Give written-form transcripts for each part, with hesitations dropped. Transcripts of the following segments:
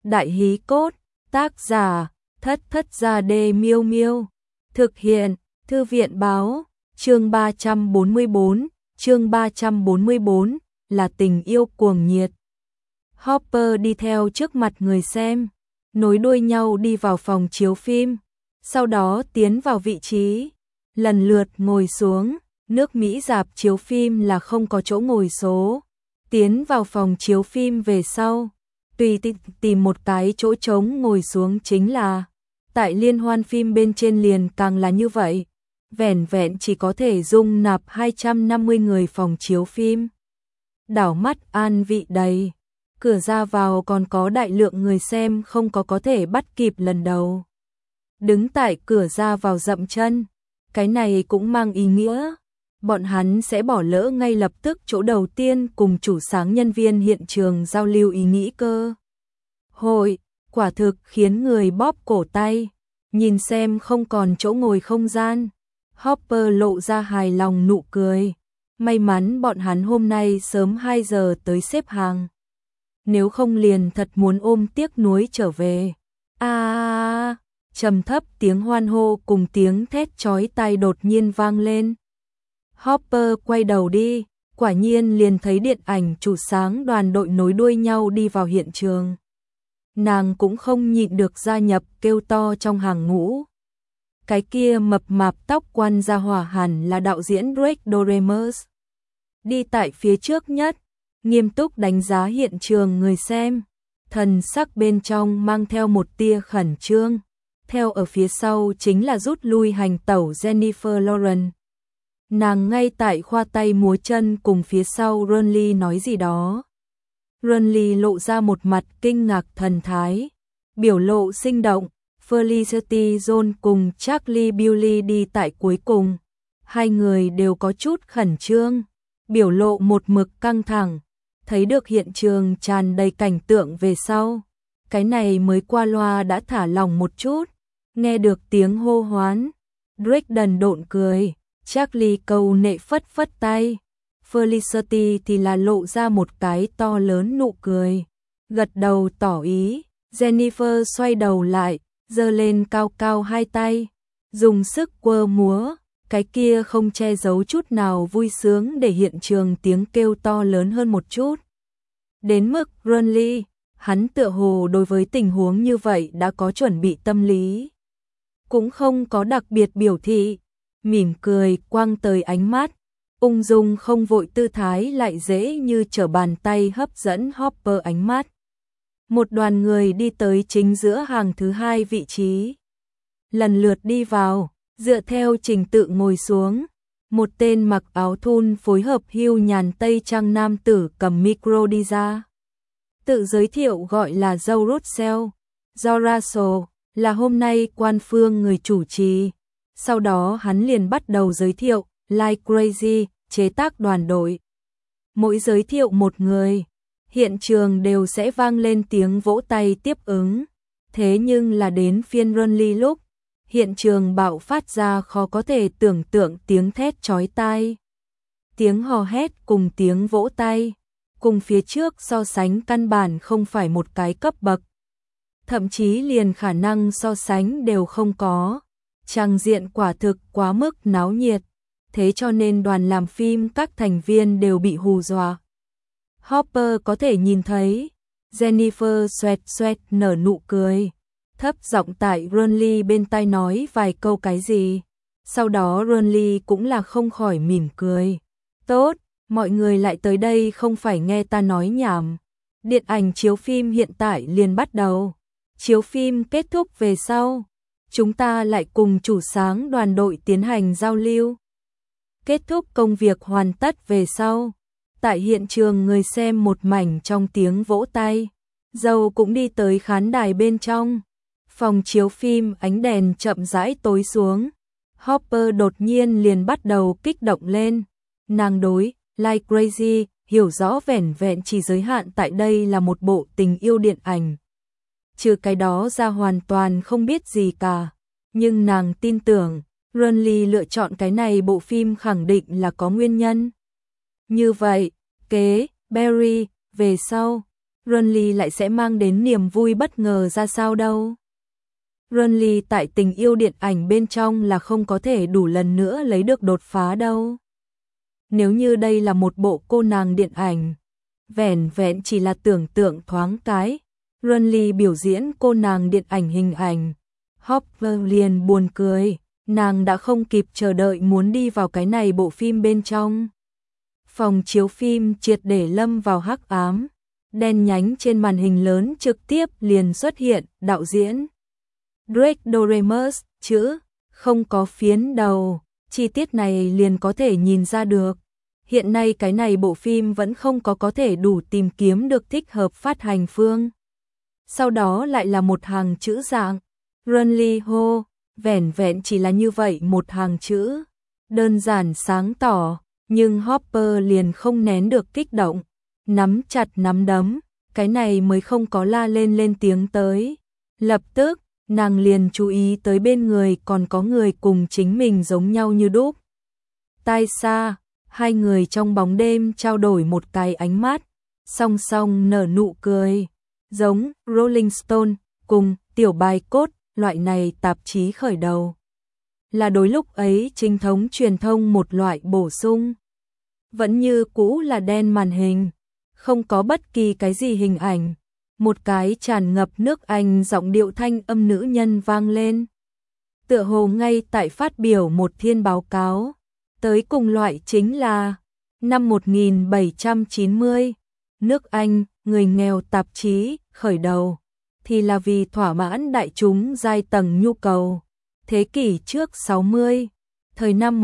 Đại hí cốt, tác giả, Thất Thất Gia Đê Miêu Miêu. Thực hiện, Thư viện báo, chương 344, là tình yêu cuồng nhiệt. Hopper đi theo trước mặt người xem, nối đuôi nhau đi vào phòng chiếu phim, sau đó tiến vào vị trí, lần lượt ngồi xuống. Nước Mỹ rạp chiếu phim là không có chỗ ngồi số. Tiến vào phòng chiếu phim về sau, tùy tìm một cái chỗ trống ngồi xuống chính là. Tại liên hoan phim bên trên liền càng là như vậy, vẻn vẹn chỉ có thể dung nạp 250 người phòng chiếu phim. Đảo mắt an vị đầy, cửa ra vào còn có đại lượng người xem không có thể bắt kịp lần đầu. Đứng tại cửa ra vào dậm chân, cái này cũng mang ý nghĩa bọn hắn sẽ bỏ lỡ ngay lập tức chỗ đầu tiên cùng chủ sáng nhân viên hiện trường giao lưu ý nghĩ cơ. Hội, quả thực khiến người bóp cổ tay, nhìn xem không còn chỗ ngồi không gian. Hopper lộ ra hài lòng nụ cười, may mắn bọn hắn hôm nay sớm 2 giờ tới xếp hàng. Nếu không liền thật muốn ôm tiếc nuối trở về. Trầm thấp tiếng hoan hô cùng tiếng thét chói tai đột nhiên vang lên. Hopper quay đầu đi, quả nhiên liền thấy điện ảnh chủ sáng đoàn đội nối đuôi nhau đi vào hiện trường. Nàng cũng không nhịn được gia nhập kêu to trong hàng ngũ. Cái kia mập mạp tóc quăn ra hỏa hẳn là đạo diễn Rick Doremus. Đi tại phía trước nhất, nghiêm túc đánh giá hiện trường người xem, thần sắc bên trong mang theo một tia khẩn trương. Theo ở phía sau chính là rút lui hành tẩu Jennifer Lawrence. Nàng ngay tại khoa tay múa chân cùng phía sau Ronly nói gì đó. Ronly lộ ra một mặt kinh ngạc thần thái, biểu lộ sinh động. Felicity Jones cùng Charlie Bewley đi tại cuối cùng. Hai người đều có chút khẩn trương, biểu lộ một mực căng thẳng. Thấy được hiện trường tràn đầy cảnh tượng về sau, cái này mới qua loa đã thả lòng một chút. Nghe được tiếng hô hoán, Drake đần độn cười, Charlie cầu nệ phất phất tay, Felicity thì là lộ ra một cái to lớn nụ cười, gật đầu tỏ ý. Jennifer xoay đầu lại, giơ lên cao cao hai tay, dùng sức quơ múa, cái kia không che giấu chút nào vui sướng để hiện trường tiếng kêu to lớn hơn một chút. Đến mức Ronly, hắn tựa hồ đối với tình huống như vậy đã có chuẩn bị tâm lý. Cũng không có đặc biệt biểu thị, mỉm cười quang tới ánh mắt, ung dung không vội tư thái lại dễ như trở bàn tay hấp dẫn Hopper ánh mắt. Một đoàn người đi tới chính giữa hàng thứ 2 vị trí. Lần lượt đi vào, dựa theo trình tự ngồi xuống. Một tên mặc áo thun phối hợp hưu nhàn tây trang nam tử cầm micro đi ra. Tự giới thiệu gọi là Joe Russell. Joe Russell là hôm nay quan phương người chủ trì. Sau đó hắn liền bắt đầu giới thiệu Like Crazy, chế tác đoàn đội. Mỗi giới thiệu một người, hiện trường đều sẽ vang lên tiếng vỗ tay tiếp ứng. Thế nhưng là đến phiên Ronly lúc, hiện trường bạo phát ra khó có thể tưởng tượng tiếng thét chói tai. Tiếng hò hét cùng tiếng vỗ tay, cùng phía trước so sánh căn bản không phải một cái cấp bậc. Thậm chí liền khả năng so sánh đều không có. Tràng diện quả thực quá mức náo nhiệt, thế cho nên đoàn làm phim các thành viên đều bị hù dọa. Hopper có thể nhìn thấy, Jennifer xoẹt nở nụ cười, thấp giọng tại Ronly bên tai nói vài câu cái gì. Sau đó Ronly cũng là không khỏi mỉm cười. Tốt, mọi người lại tới đây không phải nghe ta nói nhảm. Điện ảnh chiếu phim hiện tại liền bắt đầu. Chiếu phim kết thúc về sau, chúng ta lại cùng chủ sáng đoàn đội tiến hành giao lưu. Kết thúc công việc hoàn tất về sau, tại hiện trường người xem một mảnh trong tiếng vỗ tay. Dâu cũng đi tới khán đài bên trong. Phòng chiếu phim ánh đèn chậm rãi tối xuống. Hopper đột nhiên liền bắt đầu kích động lên. Nàng đối Like Crazy hiểu rõ vẻn vẹn chỉ giới hạn tại đây là một bộ tình yêu điện ảnh. Trừ cái đó ra hoàn toàn không biết gì cả. Nhưng nàng tin tưởng, Ronly lựa chọn cái này bộ phim khẳng định là có nguyên nhân. Như vậy, Barry, về sau, Runly lại sẽ mang đến niềm vui bất ngờ ra sao đâu. Runly tại tình yêu điện ảnh bên trong là không có thể đủ lần nữa lấy được đột phá đâu. Nếu như đây là một bộ cô nàng điện ảnh, vẻn vẹn chỉ là tưởng tượng thoáng cái, Runly biểu diễn cô nàng điện ảnh hình ảnh, Hopper liền buồn cười, nàng đã không kịp chờ đợi muốn đi vào cái này bộ phim bên trong. Phòng chiếu phim triệt để lâm vào hắc ám, đen nhánh trên màn hình lớn trực tiếp liền xuất hiện đạo diễn Drake Doremus, chữ không có phiến đầu, chi tiết này liền có thể nhìn ra được. Hiện nay cái này bộ phim vẫn không có thể đủ tìm kiếm được thích hợp phát hành phương. Sau đó lại là một hàng chữ dạng Runly Ho, vẻn vẹn chỉ là như vậy một hàng chữ, đơn giản sáng tỏ, nhưng Hopper liền không nén được kích động, nắm chặt nắm đấm, cái này mới không có la lên tiếng tới. Lập tức, nàng liền chú ý tới bên người còn có người cùng chính mình giống nhau như đúc. Tai xa, hai người trong bóng đêm trao đổi một cái ánh mắt, song song nở nụ cười, giống Rolling Stone cùng tiểu bài cốt loại này tạp chí khởi đầu. Là đối lúc ấy chính thống truyền thông một loại bổ sung. Vẫn như cũ là đen màn hình, không có bất kỳ cái gì hình ảnh. Một cái tràn ngập nước Anh giọng điệu thanh âm nữ nhân vang lên. Tựa hồ ngay tại phát biểu một thiên báo cáo. Tới cùng loại chính là năm 1790, nước Anh, người nghèo tạp chí, khởi đầu, thì là vì thỏa mãn đại chúng giai tầng nhu cầu. Thế kỷ trước 60, thời năm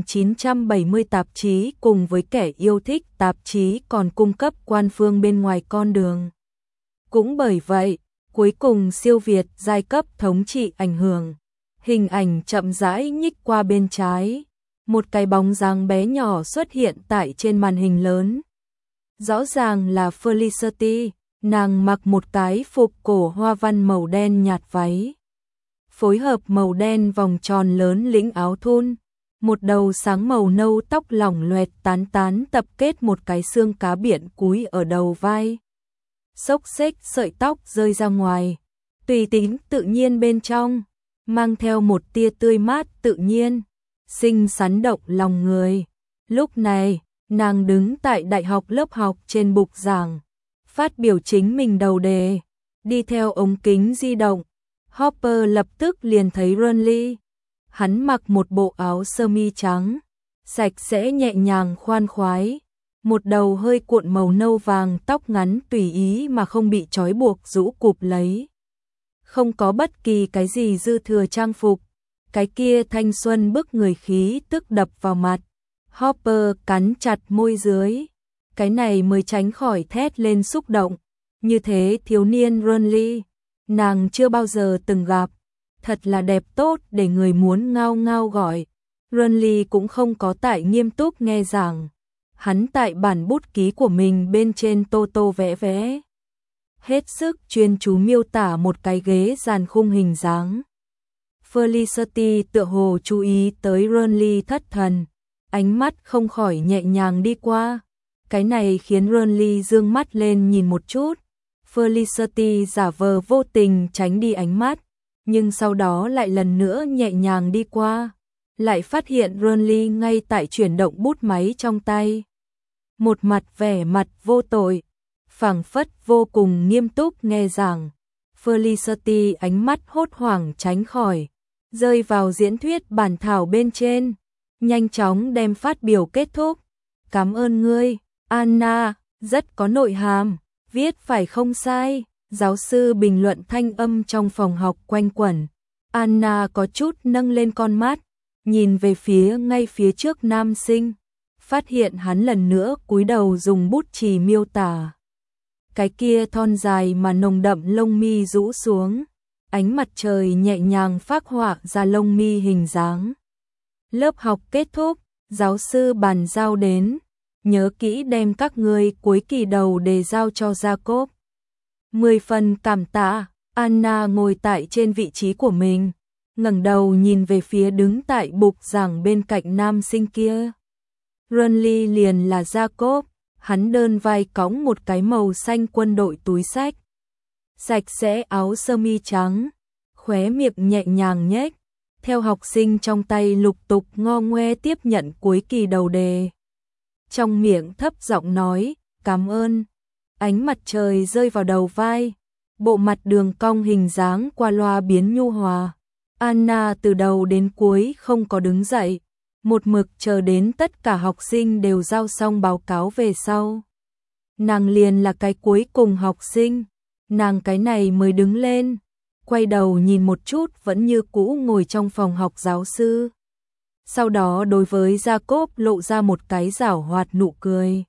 1970 tạp chí cùng với kẻ yêu thích tạp chí còn cung cấp quan phương bên ngoài con đường. Cũng bởi vậy, cuối cùng siêu Việt giai cấp thống trị ảnh hưởng, hình ảnh chậm rãi nhích qua bên trái, một cái bóng dáng bé nhỏ xuất hiện tại trên màn hình lớn. Rõ ràng là Felicity, nàng mặc một cái phục cổ hoa văn màu đen nhạt váy, phối hợp màu đen vòng tròn lớn lĩnh áo thun, một đầu sáng màu nâu tóc lỏng loẹt tán tán tập kết một cái xương cá biển cúi ở đầu vai. Xốc xếch sợi tóc rơi ra ngoài, tùy tính tự nhiên bên trong, mang theo một tia tươi mát tự nhiên, xinh xắn động lòng người. Lúc này, nàng đứng tại đại học lớp học trên bục giảng, phát biểu chính mình đầu đề, đi theo ống kính di động. Hopper lập tức liền thấy Runly. Hắn mặc một bộ áo sơ mi trắng, sạch sẽ nhẹ nhàng khoan khoái, một đầu hơi cuộn màu nâu vàng tóc ngắn tùy ý mà không bị trói buộc rũ cụp lấy. Không có bất kỳ cái gì dư thừa trang phục, cái kia thanh xuân bức người khí tức đập vào mặt. Hopper cắn chặt môi dưới, cái này mới tránh khỏi thét lên xúc động. Như thế thiếu niên Runly, nàng chưa bao giờ từng gặp, thật là đẹp tốt để người muốn ngao ngao gọi. Runly cũng không có tại nghiêm túc nghe giảng, hắn tại bản bút ký của mình bên trên tô tô vẽ vẽ, hết sức chuyên chú miêu tả một cái ghế dàn khung hình dáng. Felicity tựa hồ chú ý tới Runly thất thần, ánh mắt không khỏi nhẹ nhàng đi qua, cái này khiến Runly dương mắt lên nhìn một chút. Felicity giả vờ vô tình tránh đi ánh mắt, nhưng sau đó lại lần nữa nhẹ nhàng đi qua, lại phát hiện Runly ngay tại chuyển động bút máy trong tay. Một mặt vẻ mặt vô tội, phảng phất vô cùng nghiêm túc nghe giảng. Felicity ánh mắt hốt hoảng tránh khỏi, rơi vào diễn thuyết bản thảo bên trên, nhanh chóng đem phát biểu kết thúc. Cảm ơn ngươi, Anna, rất có nội hàm, viết phải không sai. Giáo sư bình luận thanh âm trong phòng học quanh quẩn. Anna có chút nâng lên con mắt, nhìn về phía ngay phía trước nam sinh, phát hiện hắn lần nữa cúi đầu dùng bút chì miêu tả. Cái kia thon dài mà nồng đậm lông mi rũ xuống, ánh mặt trời nhẹ nhàng phác họa ra lông mi hình dáng. Lớp học kết thúc, giáo sư bàn giao đến, nhớ kỹ đem các ngươi cuối kỳ đầu đề giao cho Jacob. 10 phần cảm tạ. Anna ngồi tại trên vị trí của mình, ngẩng đầu nhìn về phía đứng tại bục giảng bên cạnh nam sinh kia. Runly liền là Jacob, hắn đơn vai cõng một cái màu xanh quân đội túi xách. Sạch sẽ áo sơ mi trắng, khóe miệng nhẹ nhàng nhếch, theo học sinh trong tay lục tục ngo ngoe tiếp nhận cuối kỳ đầu đề. Trong miệng thấp giọng nói, cảm ơn. Ánh mặt trời rơi vào đầu vai, bộ mặt đường cong hình dáng qua loa biến nhu hòa. Anna từ đầu đến cuối không có đứng dậy, một mực chờ đến tất cả học sinh đều giao xong báo cáo về sau. Nàng liền là cái cuối cùng học sinh, nàng cái này mới đứng lên, quay đầu nhìn một chút vẫn như cũ ngồi trong phòng học giáo sư. Sau đó đối với Jacob lộ ra một cái giảo hoạt nụ cười.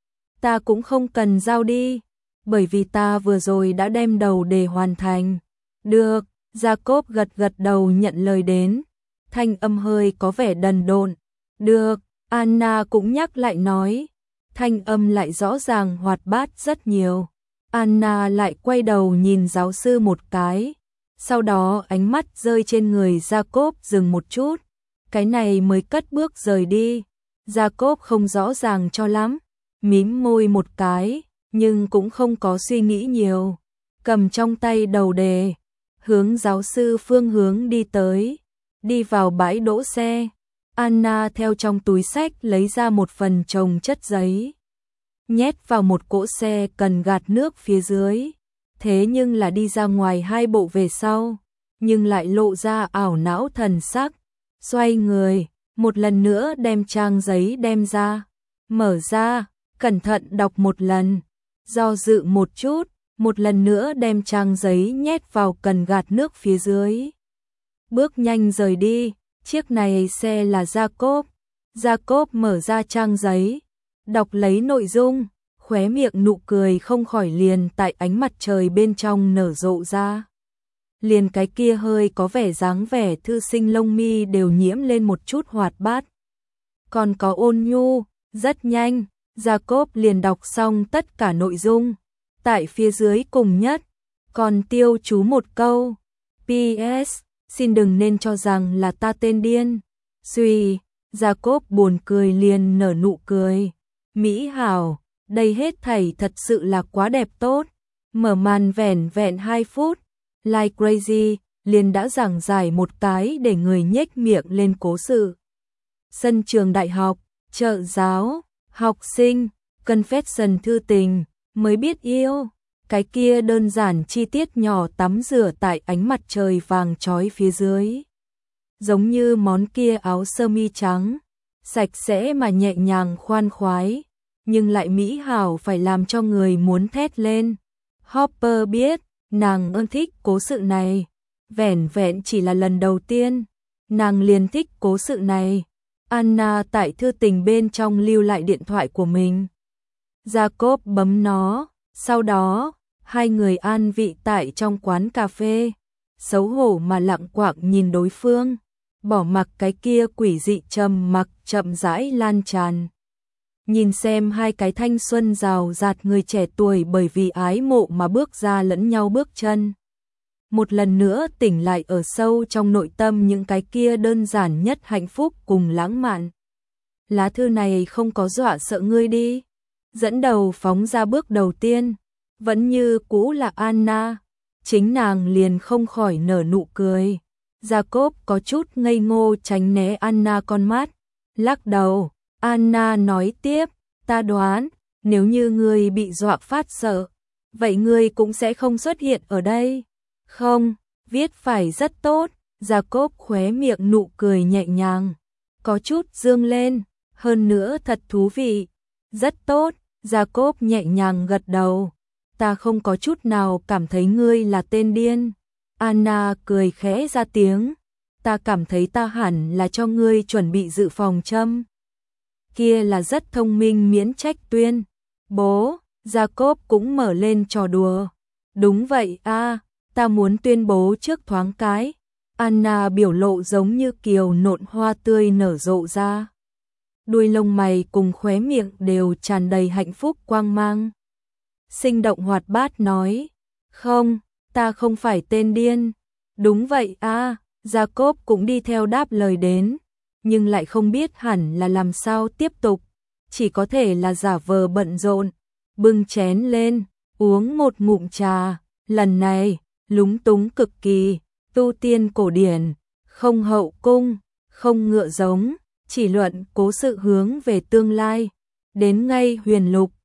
Ta cũng không cần giao đi, bởi vì ta vừa rồi đã đem đầu đề hoàn thành. Được, Jacob gật gật đầu nhận lời đến, thanh âm hơi có vẻ đần độn. Được, Anna cũng nhắc lại nói, thanh âm lại rõ ràng hoạt bát rất nhiều. Anna lại quay đầu nhìn giáo sư một cái, sau đó ánh mắt rơi trên người Jacob dừng một chút, cái này mới cất bước rời đi. Jacob không rõ ràng cho lắm, mím môi một cái, nhưng cũng không có suy nghĩ nhiều, cầm trong tay đầu đề, hướng giáo sư phương hướng đi tới, đi vào bãi đỗ xe. Anna theo trong túi xách lấy ra một phần chồng chất giấy, nhét vào một cỗ xe cần gạt nước phía dưới. Thế nhưng là đi ra ngoài 2 bộ về sau, nhưng lại lộ ra ảo não thần sắc, xoay người, một lần nữa đem trang giấy đem ra, mở ra, cẩn thận đọc một lần, do dự một chút, một lần nữa đem trang giấy nhét vào cần gạt nước phía dưới. Bước nhanh rời đi, chiếc này xe là Jacob. Jacob mở ra trang giấy, đọc lấy nội dung, khóe miệng nụ cười không khỏi liền tại ánh mặt trời bên trong nở rộ ra. Liền cái kia hơi có vẻ dáng vẻ thư sinh lông mi đều nhiễm lên một chút hoạt bát. Còn có ôn nhu, rất nhanh, Jacob liền đọc xong tất cả nội dung. Tại phía dưới cùng nhất, còn tiêu chú một câu. PS, xin đừng nên cho rằng là ta tên điên. Suy, Jacob buồn cười liền nở nụ cười. Mỹ hảo, đây hết thảy thật sự là quá đẹp tốt. Mở màn vẻn vẹn 2 phút, Like Crazy liền đã giảng giải một cái để người nhếch miệng lên cố sự. Sân trường đại học, trợ giáo, học sinh, confession thư tình, mới biết yêu. Cái kia đơn giản chi tiết nhỏ tắm rửa tại ánh mặt trời vàng chói phía dưới. Giống như món kia áo sơ mi trắng, sạch sẽ mà nhẹ nhàng khoan khoái, nhưng lại mỹ hảo phải làm cho người muốn thét lên. Hopper biết, nàng ơn thích cố sự này, vẻn vẹn chỉ là lần đầu tiên, nàng liền thích cố sự này. Anna tại thư tình bên trong lưu lại điện thoại của mình. Jacob bấm nó, sau đó, hai người an vị tại trong quán cà phê, xấu hổ mà lặng quạng nhìn đối phương, bỏ mặc cái kia quỷ dị trầm mặc chậm rãi lan tràn. Nhìn xem hai cái thanh xuân rào rạt người trẻ tuổi bởi vì ái mộ mà bước ra lẫn nhau bước chân. Một lần nữa tỉnh lại ở sâu trong nội tâm những cái kia đơn giản nhất hạnh phúc cùng lãng mạn. Lá thư này không có dọa sợ ngươi đi. Dẫn đầu phóng ra bước đầu tiên, vẫn như cũ là Anna, chính nàng liền không khỏi nở nụ cười. Jacob có chút ngây ngô tránh né Anna con mắt, lắc đầu. Anna nói tiếp, ta đoán, nếu như ngươi bị dọa phát sợ, vậy ngươi cũng sẽ không xuất hiện ở đây. Không, viết phải rất tốt. Jacob khóe miệng nụ cười nhẹ nhàng, có chút dương lên, hơn nữa thật thú vị. Rất tốt, Jacob nhẹ nhàng gật đầu. Ta không có chút nào cảm thấy ngươi là tên điên. Anna cười khẽ ra tiếng. Ta cảm thấy ta hẳn là cho ngươi chuẩn bị dự phòng châm. Kia là rất thông minh miễn trách tuyên. Bố, Jacob cũng mở lên trò đùa. Đúng vậy a, ta muốn tuyên bố trước thoáng cái. Anna biểu lộ giống như kiều nộn hoa tươi nở rộ ra. Đuôi lông mày cùng khóe miệng đều tràn đầy hạnh phúc quang mang. Sinh động hoạt bát nói, không, ta không phải tên điên. Đúng vậy a, Jacob cũng đi theo đáp lời đến, nhưng lại không biết hẳn là làm sao tiếp tục. chỉ có thể là giả vờ bận rộn, bưng chén lên, uống một ngụm trà, lần này, lúng túng cực kỳ, tu tiên cổ điển, không hậu cung, không ngựa giống, chỉ luận cố sự hướng về tương lai, đến ngay huyền lục,